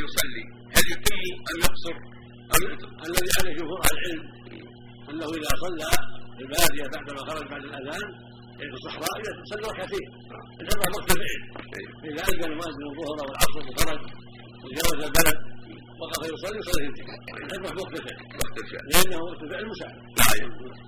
يصلي هل يتم أم يقصر؟ الذي عليه جمهور العلم أنه إذا صلى في البادية بعدما خرج بعد الأذان في الصحراء يصلي ركعتين الحبة وقت الفعل. إذا أذن المؤذن الظهر والعصر وخرج وجاوز البلد وقف يصلي ثنتين الحبة وقت الفعل لأنه وقت الفعل مساعد.